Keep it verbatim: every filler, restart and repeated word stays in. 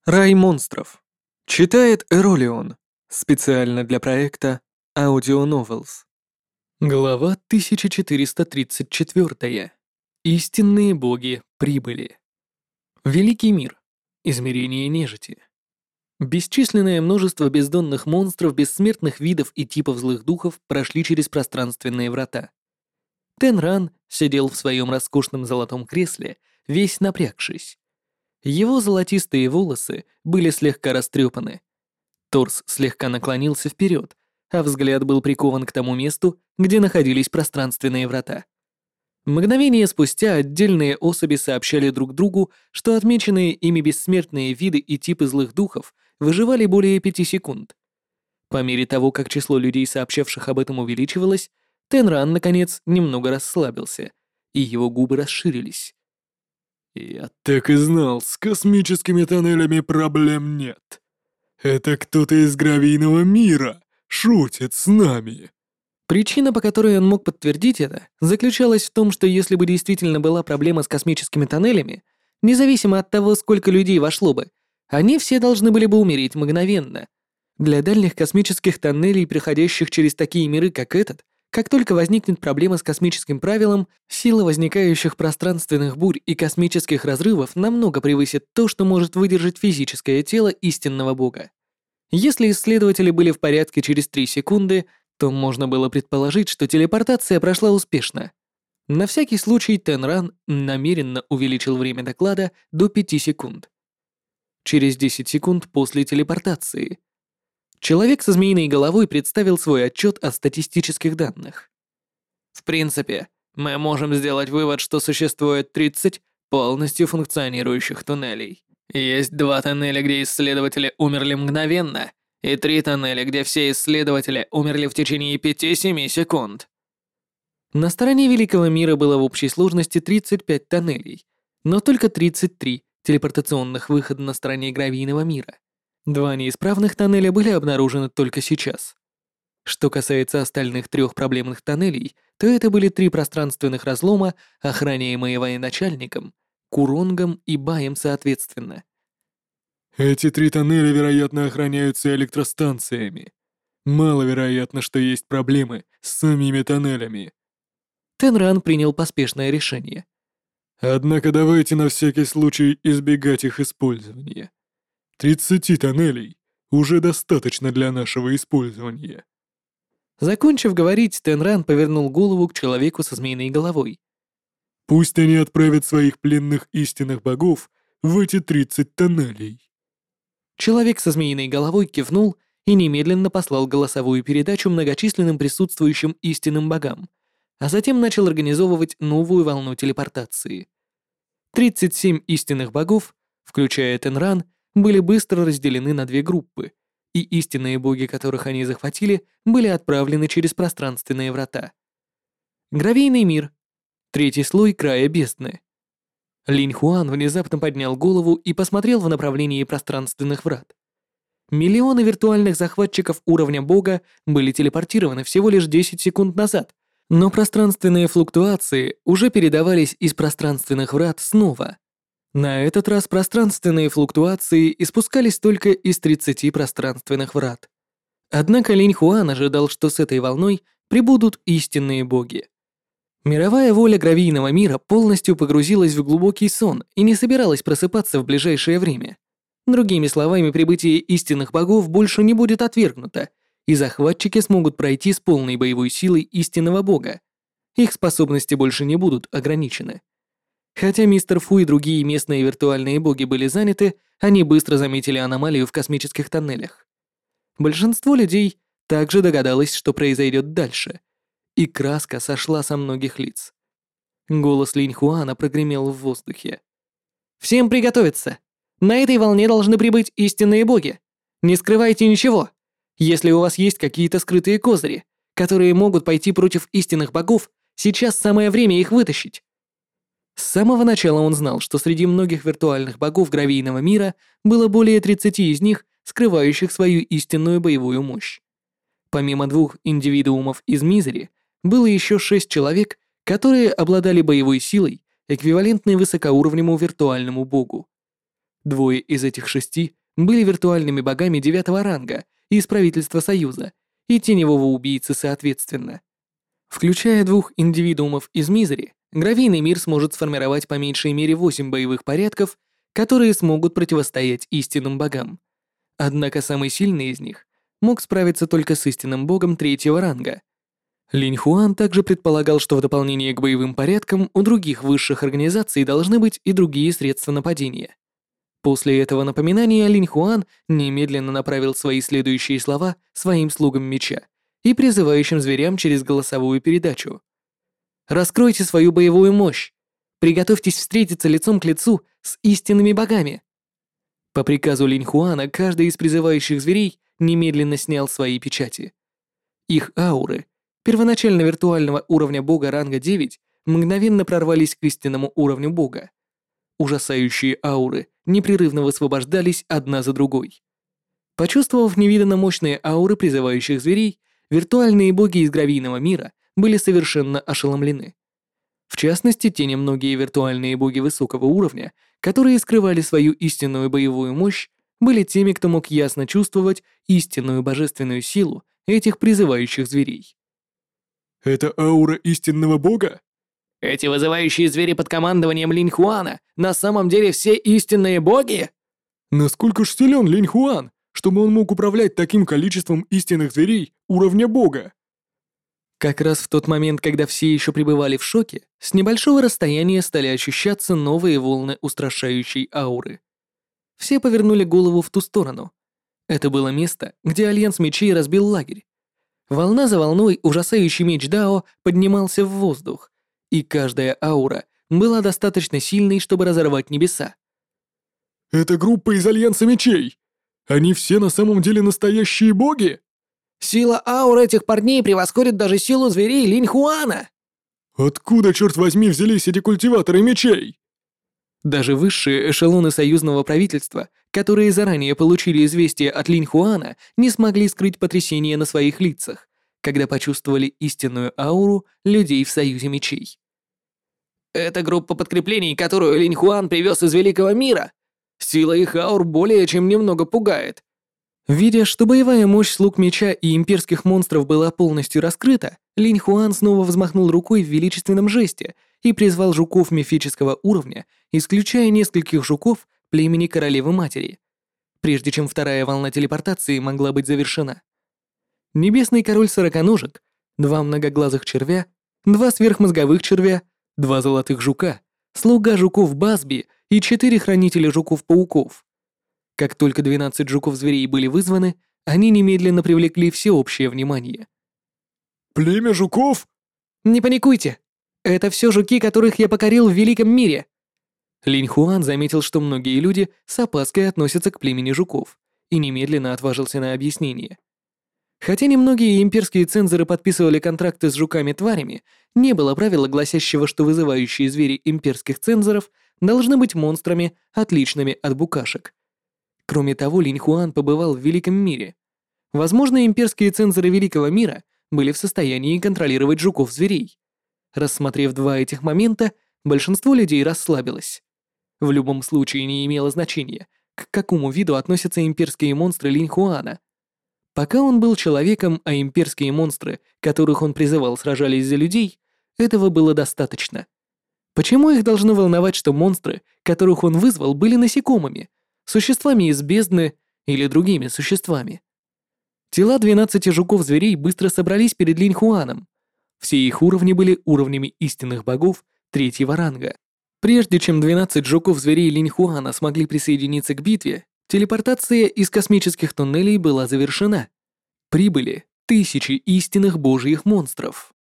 Рай монстров. Читает Эролион. Специально для проекта Audio Novels. Глава тысяча четыреста тридцать четыре. Истинные боги прибыли. Великий мир. Измерение нежити. Бесчисленное множество бездонных монстров, бессмертных видов и типов злых духов прошли через пространственные врата. Тенран сидел в своем роскошном золотом кресле, весь напрягшись. Его золотистые волосы были слегка растрепаны. Торс слегка наклонился вперед, а взгляд был прикован к тому месту, где находились пространственные врата. Мгновение спустя отдельные особи сообщали друг другу, что отмеченные ими бессмертные виды и типы злых духов выживали более пяти секунд. По мере того, как число людей, сообщавших об этом, увеличивалось, Тенран, наконец, немного расслабился, и его губы расширились. «Я так и знал, с космическими тоннелями проблем нет. Это кто-то из гравийного мира шутит с нами». Причина, по которой он мог подтвердить это, заключалась в том, что если бы действительно была проблема с космическими тоннелями, независимо от того, сколько людей вошло бы, они все должны были бы умереть мгновенно. Для дальних космических тоннелей, проходящих через такие миры, как этот, как только возникнет проблема с космическим правилом, сила возникающих пространственных бурь и космических разрывов намного превысит то, что может выдержать физическое тело истинного бога. Если исследователи были в порядке через три секунды, то можно было предположить, что телепортация прошла успешно. На всякий случай Тенран намеренно увеличил время доклада до пяти секунд. Через десять секунд после телепортации человек со змеиной головой представил свой отчет о статистических данных. В принципе, мы можем сделать вывод, что существует тридцать полностью функционирующих туннелей. Есть два тоннеля, где исследователи умерли мгновенно, и три тоннеля, где все исследователи умерли в течение пяти-семи секунд. На стороне Великого мира было в общей сложности тридцать пять тоннелей, но только тридцать три телепортационных выхода на стороне Гравийного мира. Два неисправных тоннеля были обнаружены только сейчас. Что касается остальных трех проблемных тоннелей, то это были три пространственных разлома, охраняемые военачальником, Куронгом и Баем соответственно. Эти три тоннеля, вероятно, охраняются электростанциями. Маловероятно, что есть проблемы с самими тоннелями. Тенран принял поспешное решение. Однако давайте на всякий случай избегать их использования. тридцати тоннелей уже достаточно для нашего использования. Закончив говорить, Тенран повернул голову к человеку со змеиной головой. Пусть они отправят своих пленных истинных богов в эти тридцать тоннелей. Человек со змеиной головой кивнул и немедленно послал голосовую передачу многочисленным присутствующим истинным богам, а затем начал организовывать новую волну телепортации. тридцать семь истинных богов, включая Тенран, были быстро разделены на две группы, и истинные боги, которых они захватили, были отправлены через пространственные врата. Гравийный мир. Третий слой края бездны. Линь Хуан внезапно поднял голову и посмотрел в направлении пространственных врат. Миллионы виртуальных захватчиков уровня бога были телепортированы всего лишь десять секунд назад, но пространственные флуктуации уже передавались из пространственных врат снова. На этот раз пространственные флуктуации испускались только из тридцати пространственных врат. Однако Линь Хуан ожидал, что с этой волной прибудут истинные боги. Мировая воля гравийного мира полностью погрузилась в глубокий сон и не собиралась просыпаться в ближайшее время. Другими словами, прибытие истинных богов больше не будет отвергнуто, и захватчики смогут пройти с полной боевой силой истинного бога. Их способности больше не будут ограничены. Хотя мистер Фу и другие местные виртуальные боги были заняты, они быстро заметили аномалию в космических тоннелях. Большинство людей также догадалось, что произойдет дальше, и краска сошла со многих лиц. Голос Линь Хуана прогремел в воздухе. «Всем приготовиться! На этой волне должны прибыть истинные боги! Не скрывайте ничего! Если у вас есть какие-то скрытые козыри, которые могут пойти против истинных богов, сейчас самое время их вытащить!» С самого начала он знал, что среди многих виртуальных богов гравийного мира было более тридцати из них, скрывающих свою истинную боевую мощь. Помимо двух индивидуумов из Мизери, было еще шесть человек, которые обладали боевой силой, эквивалентной высокоуровневому виртуальному богу. Двое из этих шести были виртуальными богами девятого ранга из правительства Союза и теневого убийцы соответственно. Включая двух индивидуумов из Мизери, гравийный мир сможет сформировать по меньшей мере восемь боевых порядков, которые смогут противостоять истинным богам. Однако самый сильный из них мог справиться только с истинным богом третьего ранга. Линь Хуан также предполагал, что в дополнение к боевым порядкам у других высших организаций должны быть и другие средства нападения. После этого напоминания Линь Хуан немедленно направил свои следующие слова своим слугам меча и призывающим зверям через голосовую передачу. «Раскройте свою боевую мощь! Приготовьтесь встретиться лицом к лицу с истинными богами!» По приказу Линь Хуана каждый из призывающих зверей немедленно снял свои печати. Их ауры, первоначально виртуального уровня бога ранга девять, мгновенно прорвались к истинному уровню бога. Ужасающие ауры непрерывно высвобождались одна за другой. Почувствовав невиданно мощные ауры призывающих зверей, виртуальные боги из гравийного мира были совершенно ошеломлены. В частности, те немногие виртуальные боги высокого уровня, которые скрывали свою истинную боевую мощь, были теми, кто мог ясно чувствовать истинную божественную силу этих призывающих зверей. «Это аура истинного бога?» Эти вызывающие звери под командованием Линь Хуана на самом деле все истинные боги? Насколько ж силен Линь Хуан, чтобы он мог управлять таким количеством истинных зверей уровня бога? Как раз в тот момент, когда все еще пребывали в шоке, с небольшого расстояния стали ощущаться новые волны устрашающей ауры. Все повернули голову в ту сторону. Это было место, где Альянс Мечей разбил лагерь. Волна за волной ужасающий меч Дао поднимался в воздух, и каждая аура была достаточно сильной, чтобы разорвать небеса. «Это группа из Альянса Мечей! Они все на самом деле настоящие боги?» Сила ауры этих парней превосходит даже силу зверей Линь Хуана. «Откуда, черт возьми, взялись эти культиваторы мечей?» Даже высшие эшелоны союзного правительства, которые заранее получили известие от Линь Хуана, не смогли скрыть потрясение на своих лицах, когда почувствовали истинную ауру людей в Союзе Мечей. Это группа подкреплений, которую Линь Хуан привез из Великого Мира. Сила их аур более чем немного пугает. Видя, что боевая мощь слуг меча и имперских монстров была полностью раскрыта, Линь Хуан снова взмахнул рукой в величественном жесте и призвал жуков мифического уровня, исключая нескольких жуков племени Королевы-Матери, прежде чем вторая волна телепортации могла быть завершена. Небесный король сороконожек, два многоглазых червя, два сверхмозговых червя, два золотых жука, слуга жуков Басби и четыре хранителя жуков-пауков. Как только двенадцать жуков-зверей были вызваны, они немедленно привлекли всеобщее внимание. «Племя жуков?» «Не паникуйте! Это все жуки, которых я покорил в Великом Мире!» Линь Хуан заметил, что многие люди с опаской относятся к племени жуков, и немедленно отважился на объяснение. Хотя немногие имперские цензоры подписывали контракты с жуками-тварями, не было правила, гласящего, что вызывающие звери имперских цензоров должны быть монстрами, отличными от букашек. Кроме того, Линь Хуан побывал в Великом Мире. Возможно, имперские цензоры Великого Мира были в состоянии контролировать жуков-зверей. Рассмотрев два этих момента, большинство людей расслабилось. В любом случае не имело значения, к какому виду относятся имперские монстры Линь Хуана. Пока он был человеком, а имперские монстры, которых он призывал, сражались за людей, этого было достаточно. Почему их должно волновать, что монстры, которых он вызвал, были насекомыми, существами из бездны или другими существами? Тела двенадцати жуков-зверей быстро собрались перед Линь Хуаном. Все их уровни были уровнями истинных богов третьего ранга. Прежде чем двенадцать жуков-зверей Линь Хуана смогли присоединиться к битве, телепортация из космических туннелей была завершена. Прибыли тысячи истинных божьих монстров.